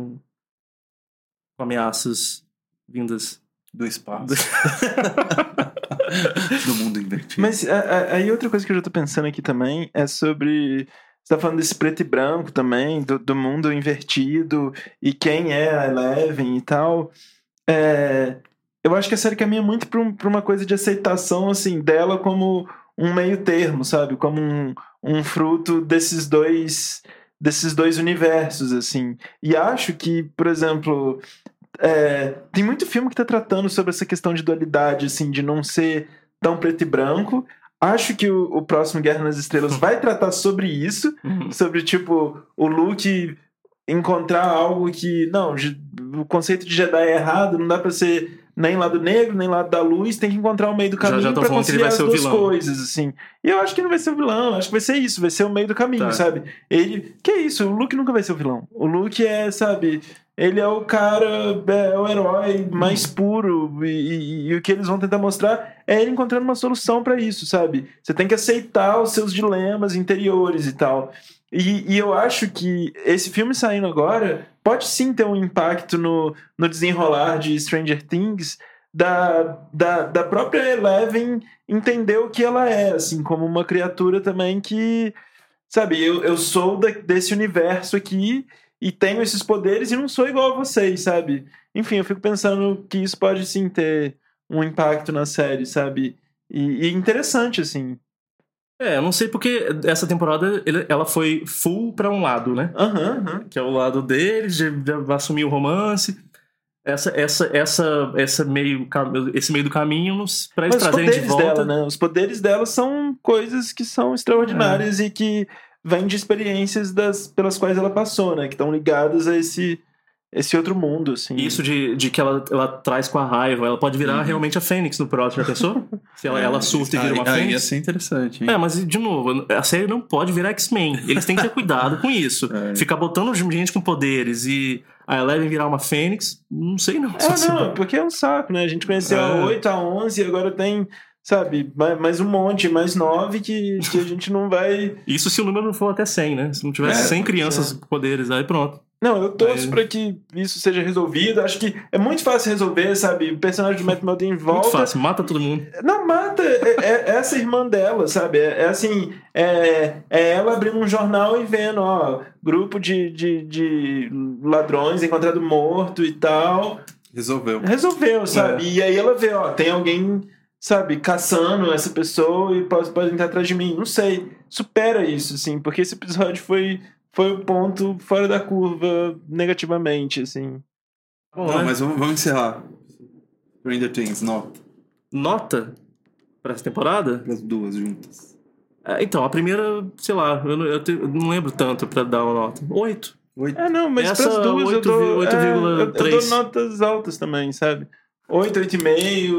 S3: ameaças vindas
S2: do espaço. Do mundo invertido.
S4: Mas aí outra coisa que eu já tô pensando aqui também é sobre... Você tá falando desse preto e branco também, do mundo invertido e quem é a Eleven e tal. Eu acho que a série caminha muito pra uma coisa de aceitação, assim, dela como um meio termo, sabe? Como um fruto desses dois universos, assim. E acho que, por exemplo, tem muito filme que tá tratando sobre essa questão de dualidade, assim, de não ser tão preto e branco. Acho que o próximo Guerra nas Estrelas vai tratar sobre isso, sobre, tipo, o Luke encontrar algo que... Não, o conceito de Jedi é errado, não dá pra ser nem lado negro, nem lado da luz, tem que encontrar o meio do caminho pra conciliar as duas coisas, assim. E eu acho que não vai ser o vilão, acho que vai ser isso, vai ser o meio do caminho, sabe? Que é isso, o Luke nunca vai ser o vilão. O Luke sabe... Ele é o cara, é o herói mais puro e o que eles vão tentar mostrar é ele encontrando uma solução pra isso, sabe? Você tem que aceitar os seus dilemas interiores e tal. E eu acho que esse filme saindo agora pode sim ter um impacto no desenrolar de Stranger Things da própria Eleven entender o que ela é, assim, como uma criatura também que, sabe, eu sou desse universo aqui e tenho esses poderes e não sou igual a vocês, sabe? Enfim, eu fico pensando que isso pode sim ter um impacto na série, sabe? E interessante, assim.
S3: Eu não sei porque essa temporada ela foi full pra um lado, né? Que é o lado deles, de assumir o romance. Esse meio do caminho pra eles trazerem de volta.
S4: Dela, né? Os poderes dela são coisas que são extraordinárias e que vêm de experiências pelas quais ela passou, né? Que estão ligadas a esse outro mundo, assim.
S3: Isso de que ela traz com a raiva. Ela pode virar realmente a Fênix no próximo, já pensou? Se ela surta e vira uma Fênix.
S2: Ia ser interessante, hein?
S3: Mas, de novo, a série não pode virar X-Men. Eles têm que ter cuidado com isso. Ficar botando gente com poderes e a Eleven virar uma Fênix, não sei não.
S4: Porque é um saco, né? A gente conheceu a 8, a 11 e agora tem... Sabe, mais um monte, mais 9 que a gente não vai...
S3: Isso se o número não for até 100, né? Se não tivesse 100 crianças com poderes, aí pronto.
S4: Não, eu torço pra que isso seja resolvido. Acho que é muito fácil resolver, sabe? O personagem do Matt Murdock volta...
S3: Muito fácil, mata todo mundo.
S4: Não, mata. É essa irmã dela, sabe? É ela abrindo um jornal e vendo, grupo de ladrões encontrado morto e tal. Resolveu, sabe? E aí ela vê, tem alguém... Sabe, caçando essa pessoa e pode entrar atrás de mim. Não sei. Supera isso, assim, porque esse episódio foi o ponto fora da curva negativamente, assim.
S2: Não, mas vamos encerrar. Stranger Things, nota.
S3: Nota? Pra essa temporada?
S2: As duas juntas.
S3: Então, a primeira, sei lá, eu não lembro tanto pra dar uma nota. 8.
S4: Não, mas
S3: essa,
S4: pras duas
S3: 8,3.
S4: eu dou notas altas também, sabe? 8, 8,5,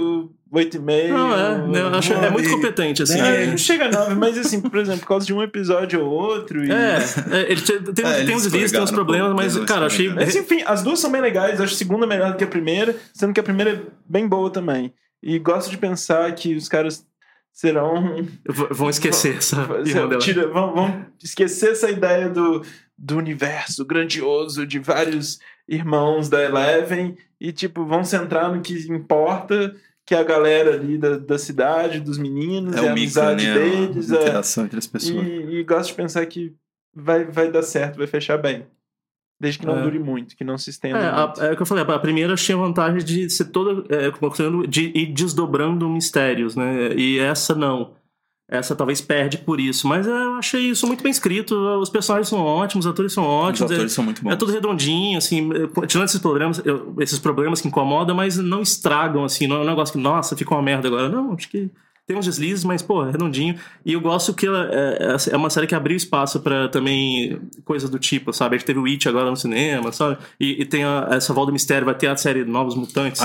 S4: 8,5.
S3: Não, eu acho é muito competente, assim.
S4: Não chega a 9, mas assim, por exemplo, por causa de um episódio ou outro. E...
S3: ele tem uns vícios, tem uns problemas, mas, cara, achei.
S4: Mas enfim, as duas são bem legais. Eu acho a segunda melhor do que a primeira, sendo que a primeira é bem boa também. E gosto de pensar que os caras serão.
S3: Vão esquecer essa.
S4: Vão esquecer essa ideia do universo grandioso de vários irmãos da Eleven e, tipo, vão centrar no que importa, que é a galera ali da cidade, dos meninos, a amizade deles.
S2: A interação entre as pessoas.
S4: E gosto de pensar que vai dar certo, vai fechar bem. Desde que não dure muito, que não se estenda muito.
S3: É o que eu falei, a primeira tinha vantagem de ser toda de ir desdobrando mistérios, né? E essa não. Essa talvez perde por isso, mas eu achei isso muito bem escrito. Os personagens são ótimos, os atores são ótimos.
S2: Os atores são muito bons.
S3: É tudo redondinho, assim, tirando esses problemas que incomodam, mas não estragam, assim, não é um negócio que, nossa, ficou uma merda agora. Não, acho que tem uns deslizes, mas, pô, é redondinho. E eu gosto que ela é uma série que abriu espaço pra também coisas do tipo, sabe? A gente teve o It agora no cinema, sabe? E tem essa volta do mistério, vai ter a série Novos Mutantes.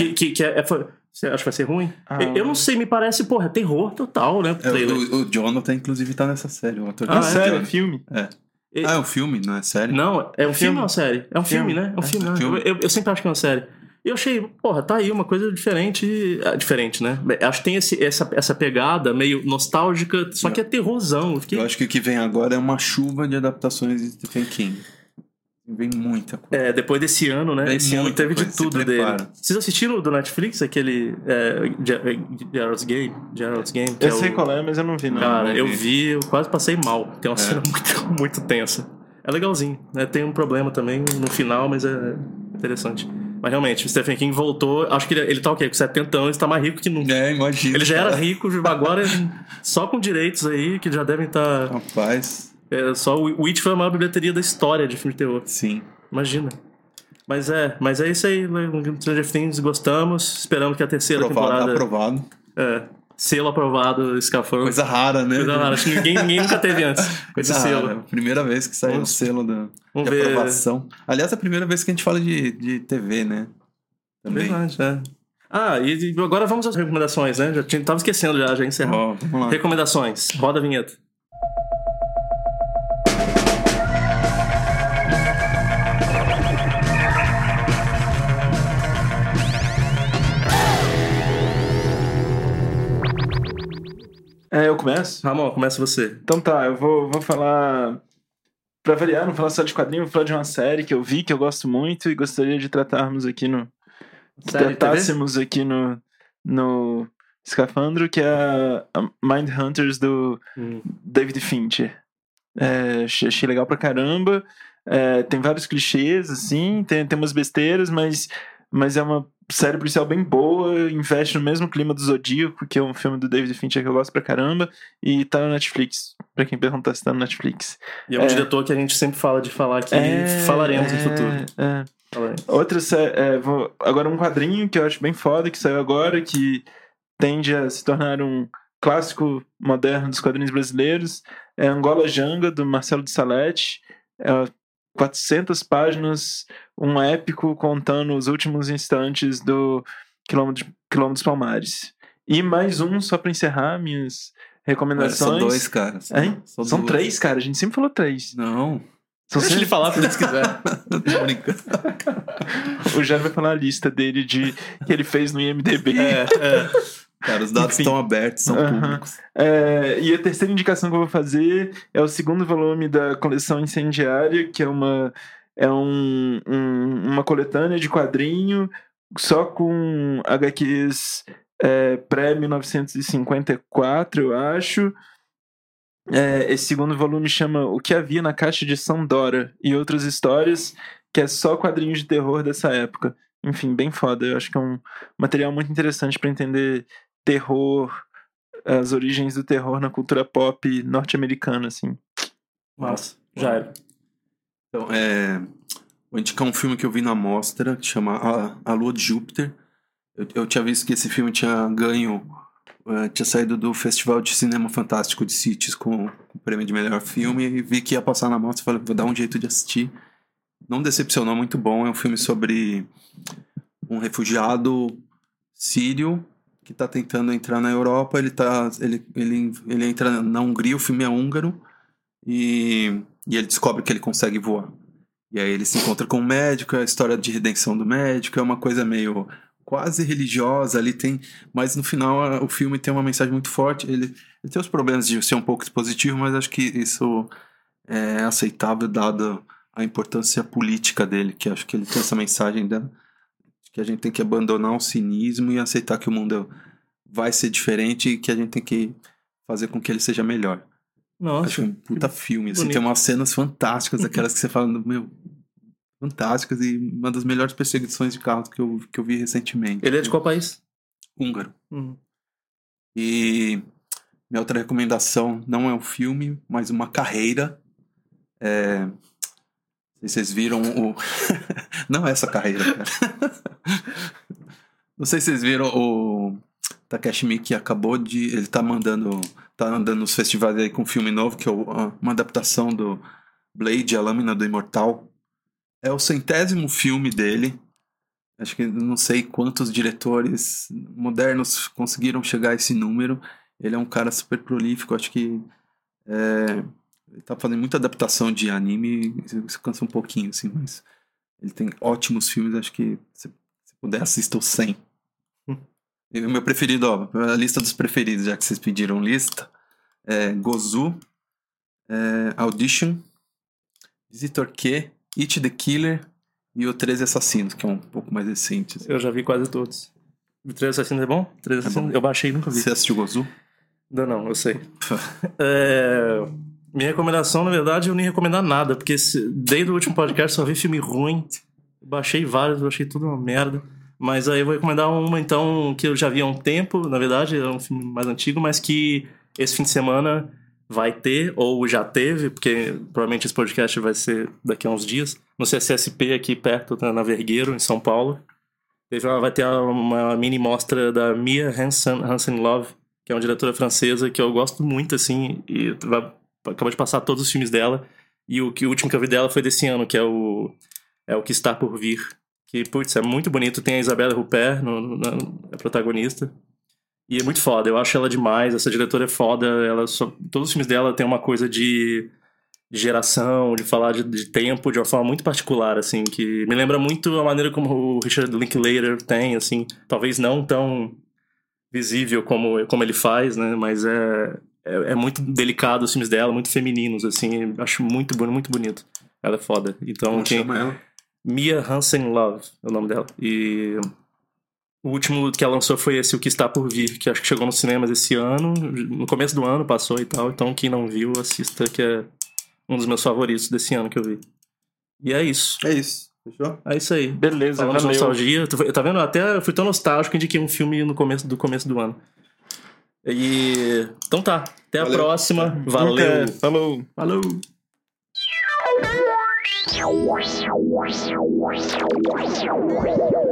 S3: Você acha que vai ser ruim? Eu não sei, me parece, porra, é terror total, né?
S2: O Jonathan, inclusive, tá nessa série. O ator
S4: sério? É filme?
S2: É um filme, não é série?
S3: Não, é um filme ou uma série? É um filme, né? É um filme, né? Eu sempre acho que é uma série. E eu achei, porra, tá aí uma coisa diferente. Diferente, né? Acho que tem essa pegada meio nostálgica, só que é terrorzão.
S2: Eu acho que o que vem agora é uma chuva de adaptações de Stephen King. Vem muita coisa.
S3: Depois desse ano, né? Esse ano teve de tudo dele. Vocês assistiram do Netflix aquele Gerald's Game?
S4: Eu sei qual é, mas eu não vi, não.
S3: Cara, eu quase passei mal. Tem uma cena muito, muito tensa. É legalzinho, né? Tem um problema também no final, mas é interessante. Mas realmente, o Stephen King voltou. Acho que ele tá o quê? Com 70 anos, tá mais rico que nunca.
S2: Imagina.
S3: Ele já era rico, agora só com direitos aí, que já devem estar.
S2: Rapaz.
S3: Só o It foi a maior bilheteria da história de filme de terror.
S2: Sim.
S3: Imagina. Mas é isso aí. Stranger Things, gostamos. Esperamos que a terceira temporada.
S2: Aprovado.
S3: Selo aprovado, Escafandro.
S2: Coisa rara, né?
S3: Coisa rara. Acho que ninguém nunca teve antes.
S2: Coisa
S3: selo.
S2: rara. Primeira vez que saiu o selo de aprovação. Aliás, é a primeira vez que a gente fala de TV, né? Também.
S3: Verdade, e agora vamos às recomendações, né? Tava esquecendo já encerramos.
S2: Vamos lá.
S3: Recomendações. Roda a vinheta.
S4: Eu começo?
S3: Ramon, começa você.
S4: Então tá, eu vou falar. Pra variar, não falar só de quadrinho, vou falar de uma série que eu vi, que eu gosto muito e gostaria de tratarmos aqui no. Tratássemos aqui no Escafandro, que é a Mindhunters do David Fincher. Achei legal pra caramba. Tem vários clichês, assim, tem umas besteiras, mas é uma série policial bem boa, investe no mesmo clima do Zodíaco, que é um filme do David Fincher que eu gosto pra caramba, e tá no Netflix, pra quem perguntar se tá no Netflix.
S3: E é um diretor que a gente sempre fala de falar aqui, falaremos no futuro.
S4: Outra série, agora um quadrinho que eu acho bem foda, que saiu agora, que tende a se tornar um clássico moderno dos quadrinhos brasileiros, é Angola Janga, do Marcelo de Salete. 400 páginas, um épico contando os últimos instantes do Quilômetro dos Palmares. E mais um, só pra encerrar minhas recomendações.
S2: São 2, cara.
S4: São 3, cara. A gente sempre falou 3.
S2: Não.
S3: Deixa ele falar se quiser.
S2: Tô brincando.
S4: O Jair vai falar a lista dele que ele fez no IMDb.
S2: Cara, os dados estão abertos, são públicos.
S4: E a terceira indicação que eu vou fazer é o segundo volume da coleção Incendiária, que é uma coletânea de quadrinho só com HQs pré-1954, eu acho. Esse segundo volume chama O que Havia na Caixa de Sandora e Outras Histórias, que é só quadrinhos de terror dessa época. Enfim, bem foda. Eu acho que é um material muito interessante para entender terror, as origens do terror na cultura pop norte-americana, assim.
S3: Massa, já era.
S2: Então, vou indicar um filme que eu vi na mostra, que chama A Lua de Júpiter. Eu tinha visto que esse filme tinha ganho, tinha saído do Festival de Cinema Fantástico de Sitges com o prêmio de melhor filme, e vi que ia passar na mostra e falei, vou dar um jeito de assistir. Não decepcionou, muito bom. É um filme sobre um refugiado sírio que tá tentando entrar na Europa. Ele entra na Hungria, o filme é húngaro, e ele descobre que ele consegue voar. E aí ele se encontra com um médico, é a história de redenção do médico, é uma coisa meio quase religiosa ali, mas no final o filme tem uma mensagem muito forte. Ele tem os problemas de ser um pouco expositivo, mas acho que isso é aceitável dado a importância política dele, que acho que ele tem essa mensagem que a gente tem que abandonar o cinismo e aceitar que o mundo vai ser diferente e que a gente tem que fazer com que ele seja melhor.
S3: Nossa,
S2: acho um puta filme, assim,
S3: bonito.
S2: tem umas cenas fantásticas, aquelas que você fala, meu, fantásticas, e uma das melhores perseguições de carros que eu vi recentemente.
S3: Ele é de qual país?
S2: Húngaro. E minha outra recomendação não é um filme, mas uma carreira. Não sei se vocês viram o... Não é essa carreira, cara. Não sei se vocês viram o Takashi Miike acabou de... Ele tá andando nos festivais aí com um filme novo, que é uma adaptação do Blade, a Lâmina do Imortal. É o 100º filme dele. Acho que não sei quantos diretores modernos conseguiram chegar a esse número. Ele é um cara super prolífico. Acho que ele tá fazendo muita adaptação de anime. Isso cansa um pouquinho, assim, mas ele tem ótimos filmes. Acho que se puder, assista o 100. E o meu preferido, a lista dos preferidos, já que vocês pediram lista, Gozu, Audition, Visitor Q, It the Killer e o 13 Assassinos, que é um pouco mais recente. Assim.
S3: Eu já vi quase todos. O 13 Assassinos é bom? 13 Assassinos? Eu baixei e nunca vi.
S2: Você assistiu Gozu?
S3: Não, eu sei. Minha recomendação, na verdade, eu nem recomendar nada, porque desde o último podcast só vi filme ruim. Baixei vários, eu achei tudo uma merda. Mas aí eu vou recomendar uma, então, que eu já vi há um tempo, na verdade, é um filme mais antigo, mas que esse fim de semana vai ter, ou já teve, porque provavelmente esse podcast vai ser daqui a uns dias, no CCSP aqui perto, na Vergueiro, em São Paulo. Vai ter uma mini mostra da Mia Hansen-Løve, que é uma diretora francesa que eu gosto muito, assim, e acabou de passar todos os filmes dela, e o último que eu vi dela foi desse ano, que é o Que Está Por Vir. Que, putz, é muito bonito. Tem a Isabelle Huppert, a protagonista. E é muito foda. Eu acho ela demais. Essa diretora é foda. Todos os filmes dela tem uma coisa de geração, de falar de tempo de uma forma muito particular, assim, que me lembra muito a maneira como o Richard Linklater tem, assim. Talvez não tão visível como ele faz, né? Mas é muito delicado os filmes dela, muito femininos, assim. Acho muito bonito. Ela é foda. Então,
S2: Como chama ela?
S3: Mia Hansen-Løve é o nome dela. E o último que ela lançou foi esse O Que Está Por Vir, que acho que chegou nos cinemas esse ano, no começo do ano passou e tal. Então quem não viu, assista, que é um dos meus favoritos desse ano que eu vi. E é isso.
S2: É isso. Fechou?
S3: É isso aí.
S4: Beleza,
S3: Falando de
S4: valeu.
S3: nostalgia, tá vendo? Até eu fui tão nostálgico, indiquei um filme no começo do ano. E então tá, até a
S2: Valeu.
S3: próxima. Valeu.
S4: Falou.
S3: Falou.
S1: Wow.